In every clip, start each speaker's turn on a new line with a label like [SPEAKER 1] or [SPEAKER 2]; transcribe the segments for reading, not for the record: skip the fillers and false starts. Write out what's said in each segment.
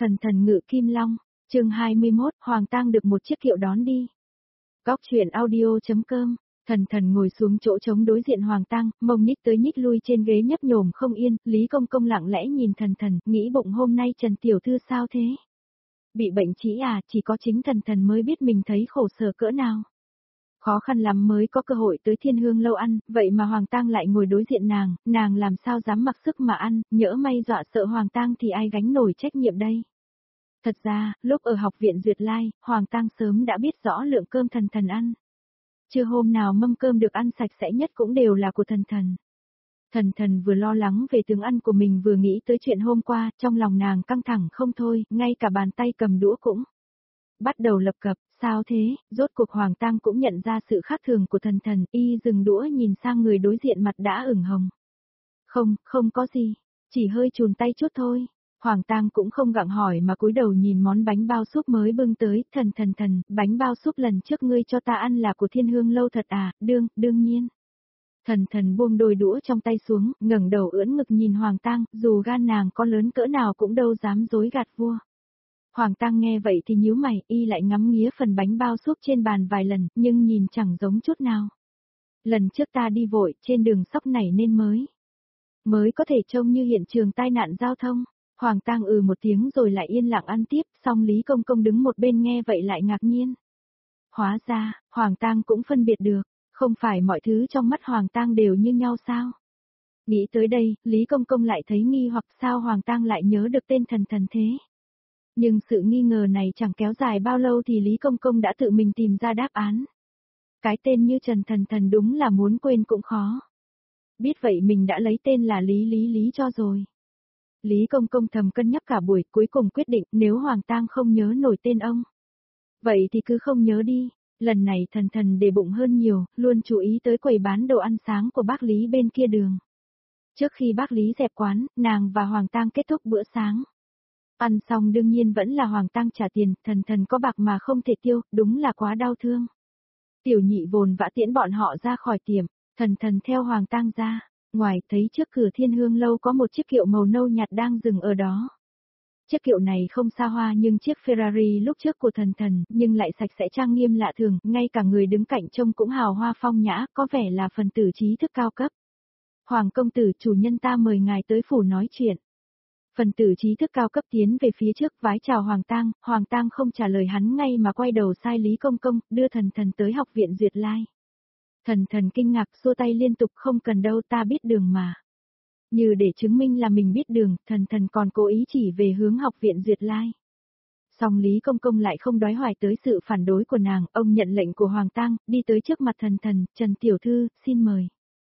[SPEAKER 1] Thần thần ngự kim long, chương 21, Hoàng tang được một chiếc kiệu đón đi. Góc truyện audio.com, thần thần ngồi xuống chỗ trống đối diện Hoàng tang, mông nhích tới nhích lui trên ghế nhấp nhổm không yên, Lý Công Công lặng lẽ nhìn thần thần, nghĩ bụng hôm nay Trần Tiểu Thư sao thế? Bị bệnh trĩ à, chỉ có chính thần thần mới biết mình thấy khổ sở cỡ nào. Khó khăn lắm mới có cơ hội tới Thiên Hương lâu ăn, vậy mà Hoàng tang lại ngồi đối diện nàng làm sao dám mặc sức mà ăn, nhỡ may dọa sợ Hoàng tang thì ai gánh nổi trách nhiệm đây. Thật ra, lúc ở học viện Duyệt Lai, Hoàng tang sớm đã biết rõ lượng cơm thần thần ăn. Chưa hôm nào mâm cơm được ăn sạch sẽ nhất cũng đều là của thần thần. Thần thần vừa lo lắng về tướng ăn của mình vừa nghĩ tới chuyện hôm qua, trong lòng nàng căng thẳng không thôi, ngay cả bàn tay cầm đũa cũng bắt đầu lập cập, sao thế, rốt cuộc Hoàng tang cũng nhận ra sự khác thường của thần thần, y dừng đũa nhìn sang người đối diện mặt đã ửng hồng. Không có gì, chỉ hơi chùn tay chút thôi. Hoàng tang cũng không gặng hỏi mà cúi đầu nhìn món bánh bao súp mới bưng tới, thần, bánh bao súp lần trước ngươi cho ta ăn là của Thiên Hương lâu thật à, đương nhiên. Thần thần buông đôi đũa trong tay xuống, ngẩng đầu ưỡn ngực nhìn Hoàng tang, dù gan nàng có lớn cỡ nào cũng đâu dám dối gạt vua. Hoàng tang nghe vậy thì nhíu mày, y lại ngắm nghía phần bánh bao súp trên bàn vài lần, nhưng nhìn chẳng giống chút nào. Lần trước ta đi vội, trên đường sóc nảy nên mới có thể trông như hiện trường tai nạn giao thông. Hoàng tang một tiếng rồi lại yên lặng ăn tiếp, song Lý Công Công đứng một bên nghe vậy lại ngạc nhiên. Hóa ra, Hoàng tang cũng phân biệt được, không phải mọi thứ trong mắt Hoàng tang đều như nhau sao? Nghĩ tới đây, Lý Công Công lại thấy nghi hoặc sao Hoàng tang lại nhớ được tên thần thần thế. Nhưng sự nghi ngờ này chẳng kéo dài bao lâu thì Lý Công Công đã tự mình tìm ra đáp án. Cái tên như Trần thần thần đúng là muốn quên cũng khó. Biết vậy mình đã lấy tên là Lý cho rồi. Lý Công Công thầm cân nhắc cả buổi, cuối cùng quyết định nếu Hoàng tang không nhớ nổi tên ông. Vậy thì cứ không nhớ đi, lần này thần thần để bụng hơn nhiều, luôn chú ý tới quầy bán đồ ăn sáng của bác Lý bên kia đường. Trước khi bác Lý dẹp quán, nàng và Hoàng tang kết thúc bữa sáng. Ăn xong đương nhiên vẫn là Hoàng tang trả tiền, thần có bạc mà không thể tiêu, đúng là quá đau thương. Tiểu nhị vồn vã tiễn bọn họ ra khỏi tiệm, thần theo Hoàng tang ra. Ngoài thấy trước cửa Thiên Hương lâu có một chiếc kiệu màu nâu nhạt đang dừng ở đó. Chiếc kiệu này không xa hoa nhưng chiếc Ferrari lúc trước của thần nhưng lại sạch sẽ trang nghiêm lạ thường, ngay cả người đứng cạnh trông cũng hào hoa phong nhã, có vẻ là phần tử trí thức cao cấp. Hoàng công tử, chủ nhân ta mời ngài tới phủ nói chuyện. Phần tử trí thức cao cấp tiến về phía trước vái chào Hoàng tang không trả lời hắn ngay mà quay đầu sai Lý Công Công, đưa thần tới học viện Duyệt Lai. Thần kinh ngạc xua tay liên tục, không cần đâu, ta biết đường mà. Như để chứng minh là mình biết đường, thần còn cố ý chỉ về hướng học viện Duyệt Lai. Song Lý Công Công lại không đói hoài tới sự phản đối của nàng, ông nhận lệnh của Hoàng tang, đi tới trước mặt thần, Trần Tiểu Thư, xin mời.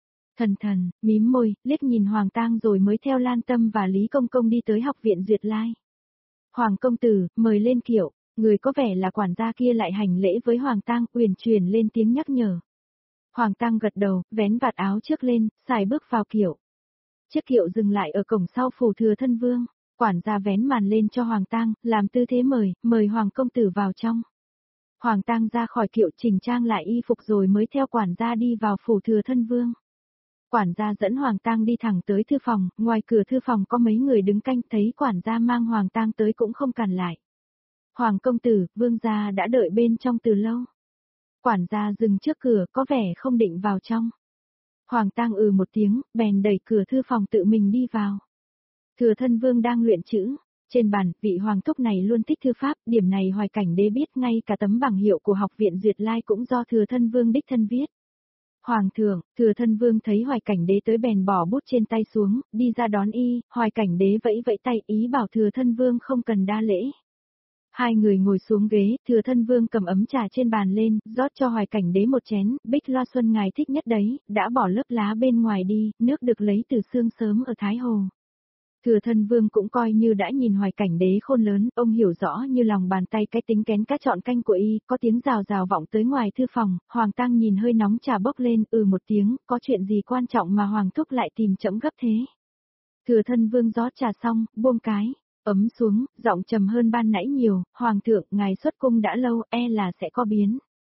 [SPEAKER 1] Thần, mím môi, liếc nhìn Hoàng tang rồi mới theo Lan Tâm và Lý Công Công đi tới học viện Duyệt Lai. Hoàng công tử, mời lên kiệu, người có vẻ là quản gia kia lại hành lễ với Hoàng tang, uyển chuyển lên tiếng nhắc nhở. Hoàng tang gật đầu, vén vạt áo trước lên, xài bước vào kiệu. Chiếc kiệu dừng lại ở cổng sau phủ Thừa Thân Vương, quản gia vén màn lên cho Hoàng tang, làm tư thế mời Hoàng công tử vào trong. Hoàng tang ra khỏi kiệu chỉnh trang lại y phục rồi mới theo quản gia đi vào phủ Thừa Thân Vương. Quản gia dẫn Hoàng tang đi thẳng tới thư phòng, ngoài cửa thư phòng có mấy người đứng canh, thấy quản gia mang Hoàng tang tới cũng không cản lại. Hoàng công tử, vương gia đã đợi bên trong từ lâu. Quản gia dừng trước cửa, có vẻ không định vào trong. Hoàng tang một tiếng, bèn đẩy cửa thư phòng tự mình đi vào. Thừa Thân Vương đang luyện chữ. Trên bàn, vị hoàng thúc này luôn thích thư pháp, điểm này Hoài Cảnh Đế biết, ngay cả tấm bảng hiệu của học viện Duyệt Lai cũng do Thừa Thân Vương đích thân viết. Hoàng thượng, Thừa Thân Vương thấy Hoài Cảnh Đế tới bèn bỏ bút trên tay xuống, đi ra đón y, Hoài Cảnh Đế vẫy tay ý bảo Thừa Thân Vương không cần đa lễ. Hai người ngồi xuống ghế, Thừa Thân Vương cầm ấm trà trên bàn lên, rót cho Hoài Cảnh Đế một chén, bích loa xuân ngài thích nhất đấy, đã bỏ lớp lá bên ngoài đi, nước được lấy từ xương sớm ở Thái Hồ. Thừa Thân Vương cũng coi như đã nhìn Hoài Cảnh Đế khôn lớn, ông hiểu rõ như lòng bàn tay cái tính kén cá chọn canh của y, có tiếng rào rào vọng tới ngoài thư phòng, Hoàng tang nhìn hơi nóng trà bốc lên, một tiếng, có chuyện gì quan trọng mà Hoàng thúc lại tìm trẫm gấp thế. Thừa Thân Vương rót trà xong, buông cái ấm xuống, giọng trầm hơn ban nãy nhiều, Hoàng thượng, ngài xuất cung đã lâu, là sẽ có biến.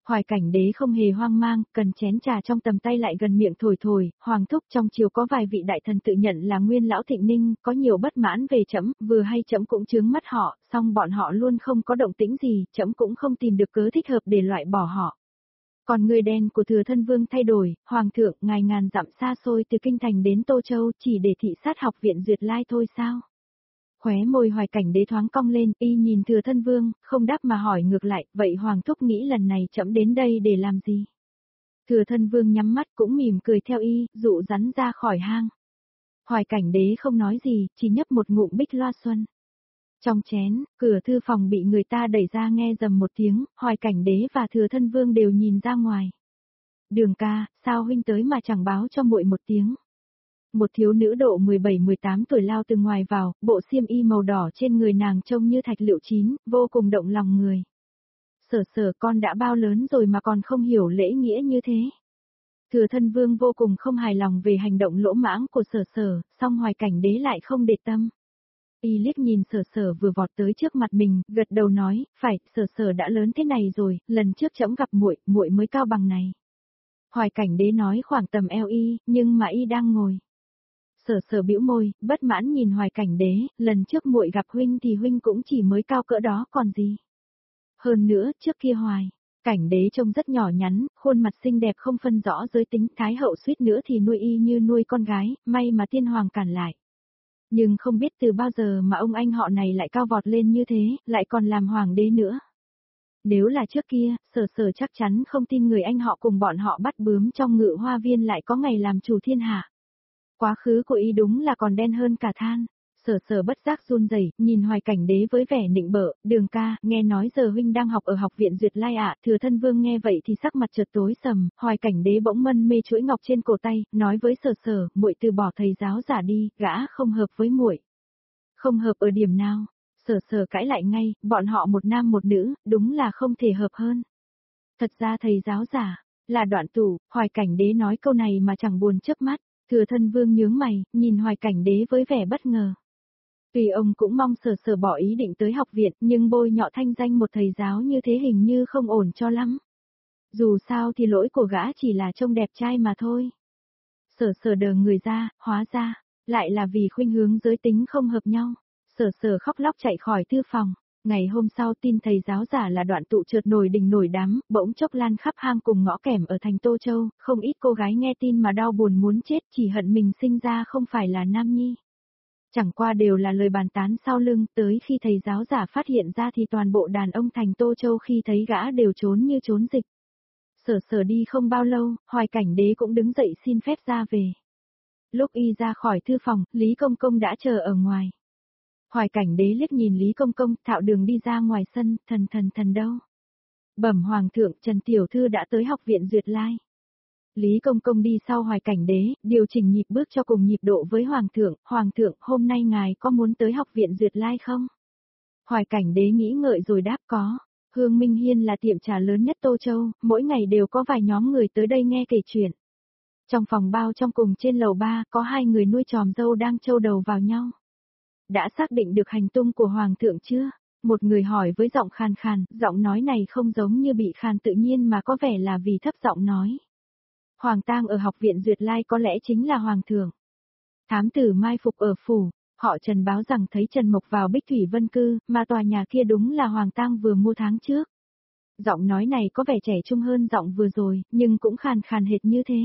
[SPEAKER 1] Hoài Cảnh Đế không hề hoang mang, cần chén trà trong tầm tay lại gần miệng thổi thổi, hoàng thúc trong triều có vài vị đại thần tự nhận là nguyên lão Thịnh Ninh, có nhiều bất mãn về trẫm, vừa hay trẫm cũng chướng mắt họ, song bọn họ luôn không có động tĩnh gì, trẫm cũng không tìm được cớ thích hợp để loại bỏ họ. Còn người đen của Thừa Thân Vương thay đổi, hoàng thượng, ngài ngàn dặm xa xôi từ kinh thành đến Tô Châu chỉ để thị sát học viện Duyệt Lai thôi sao? Khóe môi Hoài Cảnh Đế thoáng cong lên, y nhìn Thừa Thân Vương, không đáp mà hỏi ngược lại, vậy hoàng thúc nghĩ lần này trẫm đến đây để làm gì? Thừa Thân Vương nhắm mắt cũng mỉm cười theo y, dụ rắn ra khỏi hang. Hoài Cảnh Đế không nói gì, chỉ nhấp một ngụm bích loa xuân. Trong chén, cửa thư phòng bị người ta đẩy ra nghe rầm một tiếng, Hoài Cảnh Đế và Thừa Thân Vương đều nhìn ra ngoài. Đường ca, sao huynh tới mà chẳng báo cho muội một tiếng? Một thiếu nữ độ 17-18 tuổi lao từ ngoài vào, bộ xiêm y màu đỏ trên người nàng trông như thạch liệu chín, vô cùng động lòng người. Sở sở con đã bao lớn rồi mà còn không hiểu lễ nghĩa như thế. Thừa Thân Vương vô cùng không hài lòng về hành động lỗ mãng của sở sở, song Hoài Cảnh Đế lại không để tâm. Y liếc nhìn sở sở vừa vọt tới trước mặt mình, gật đầu nói, phải, sở sở đã lớn thế này rồi, lần trước trẫm gặp muội, muội mới cao bằng này. Hoài Cảnh Đế nói khoảng tầm eo y, nhưng mà y đang ngồi. Sở sở bĩu môi, bất mãn nhìn Hoài Cảnh Đế, lần trước muội gặp huynh thì huynh cũng chỉ mới cao cỡ đó còn gì. Hơn nữa, trước kia Hoài Cảnh Đế trông rất nhỏ nhắn, khuôn mặt xinh đẹp không phân rõ giới tính, thái hậu suýt nữa thì nuôi y như nuôi con gái, may mà tiên hoàng cản lại. Nhưng không biết từ bao giờ mà ông anh họ này lại cao vọt lên như thế, lại còn làm hoàng đế nữa. Nếu là trước kia, sở sở chắc chắn không tin người anh họ cùng bọn họ bắt bướm trong Ngự Hoa Viên lại có ngày làm chủ thiên hạ. Quá khứ của y đúng là còn đen hơn cả than. Sở sở bất giác run rẩy, nhìn Hoài Cảnh Đế với vẻ nịnh bợ, đường ca, nghe nói giờ huynh đang học ở học viện Duyệt Lai ạ. Thừa Thân Vương nghe vậy thì sắc mặt chợt tối sầm, Hoài Cảnh Đế bỗng mân mê chuỗi ngọc trên cổ tay, nói với sở sở, muội từ bỏ thầy giáo giả đi, gã không hợp với muội. Không hợp ở điểm nào? Sở sở cãi lại ngay, bọn họ một nam một nữ, đúng là không thể hợp hơn. Thật ra thầy giáo giả là Đoạn Tủ, Hoài Cảnh Đế nói câu này mà chẳng buồn chớp mắt. Thừa Thân Vương nhướng mày, nhìn Hoài Cảnh Đế với vẻ bất ngờ. Tuy ông cũng mong sở sở bỏ ý định tới học viện, nhưng bôi nhọ thanh danh một thầy giáo như thế hình như không ổn cho lắm. Dù sao thì lỗi của gã chỉ là trông đẹp trai mà thôi. Sở sở đờ người ra, hóa ra, lại là vì khuynh hướng giới tính không hợp nhau. Sở sở khóc lóc chạy khỏi thư phòng. Ngày hôm sau tin thầy giáo giả là Đoạn Tụ chợt nổi đình nổi đám, bỗng chốc lan khắp hang cùng ngõ kẻm ở thành Tô Châu, không ít cô gái nghe tin mà đau buồn muốn chết, chỉ hận mình sinh ra không phải là nam nhi. Chẳng qua đều là lời bàn tán sau lưng, tới khi thầy giáo giả phát hiện ra thì toàn bộ đàn ông thành Tô Châu khi thấy gã đều trốn như trốn dịch. Sở sở đi không bao lâu, Hoài Cảnh Đế cũng đứng dậy xin phép ra về. Lúc y ra khỏi thư phòng, Lý Công Công đã chờ ở ngoài. Hoài Cảnh Đế liếc nhìn Lý Công Công, thạo đường đi ra ngoài sân, thần đâu? Bẩm Hoàng thượng, Trần Tiểu Thư đã tới học viện Duyệt Lai. Lý Công Công đi sau Hoài Cảnh Đế, điều chỉnh nhịp bước cho cùng nhịp độ với Hoàng thượng, hôm nay ngài có muốn tới học viện Duyệt Lai không? Hoài Cảnh Đế nghĩ ngợi rồi đáp có. Hương Minh Hiên là tiệm trà lớn nhất Tô Châu, mỗi ngày đều có vài nhóm người tới đây nghe kể chuyện. Trong phòng bao trong cùng trên lầu 3 có hai người nuôi tròm dâu đang trâu đầu vào nhau. Đã xác định được hành tung của Hoàng thượng chưa? Một người hỏi với giọng khàn khàn, giọng nói này không giống như bị khàn tự nhiên mà có vẻ là vì thấp giọng nói. Hoàng tang ở học viện Duyệt Lai có lẽ chính là Hoàng thượng. Thám tử mai phục ở phủ, họ Trần báo rằng thấy Trần Mộc vào Bích Thủy Vân Cư, mà tòa nhà kia đúng là Hoàng tang vừa mua tháng trước. Giọng nói này có vẻ trẻ trung hơn giọng vừa rồi, nhưng cũng khàn khàn hệt như thế.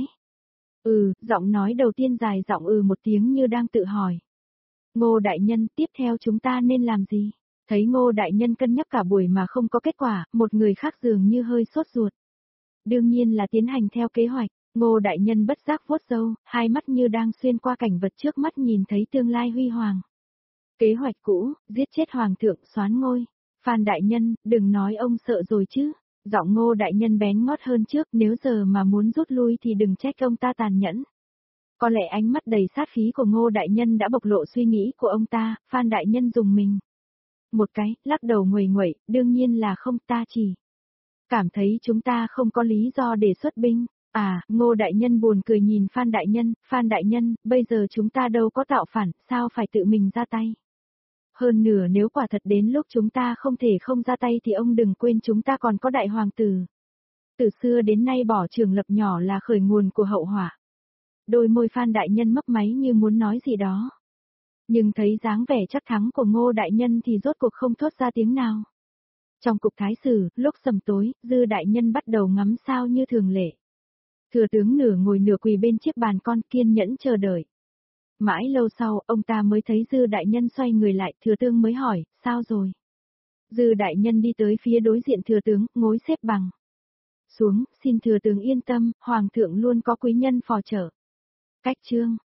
[SPEAKER 1] Giọng nói đầu tiên dài giọng một tiếng như đang tự hỏi. Ngô đại nhân, tiếp theo chúng ta nên làm gì? Thấy Ngô đại nhân cân nhắc cả buổi mà không có kết quả, một người khác dường như hơi sốt ruột. Đương nhiên là tiến hành theo kế hoạch. Ngô đại nhân bất giác vuốt râu, hai mắt như đang xuyên qua cảnh vật trước mắt nhìn thấy tương lai huy hoàng. Kế hoạch cũ, giết chết Hoàng thượng soán ngôi. Phan đại nhân, đừng nói ông sợ rồi chứ. Giọng Ngô đại nhân bén ngót hơn trước, nếu giờ mà muốn rút lui thì đừng trách ông ta tàn nhẫn. Có lẽ ánh mắt đầy sát khí của Ngô đại nhân đã bộc lộ suy nghĩ của ông ta, Phan đại nhân dùng mình. Một cái, lắc đầu nguầy nguậy, đương nhiên là không, ta chỉ cảm thấy chúng ta không có lý do để xuất binh. Ngô đại nhân buồn cười nhìn Phan đại nhân, bây giờ chúng ta đâu có tạo phản, sao phải tự mình ra tay. Hơn nửa nếu quả thật đến lúc chúng ta không thể không ra tay thì ông đừng quên chúng ta còn có đại hoàng tử. Từ xưa đến nay bỏ trường lập nhỏ là khởi nguồn của hậu họa. Đôi môi Phan đại nhân mấp máy như muốn nói gì đó. Nhưng thấy dáng vẻ chắc thắng của Ngô đại nhân thì rốt cuộc không thốt ra tiếng nào. Trong cục thái sử, lúc sầm tối, Dư đại nhân bắt đầu ngắm sao như thường lệ. Thừa tướng nửa ngồi nửa quỳ bên chiếc bàn con kiên nhẫn chờ đợi. Mãi lâu sau, ông ta mới thấy Dư đại nhân xoay người lại, thừa tướng mới hỏi, sao rồi? Dư đại nhân đi tới phía đối diện thừa tướng, ngồi xếp bằng. Xuống, xin thừa tướng yên tâm, hoàng thượng luôn có quý nhân phò trợ. Cách chương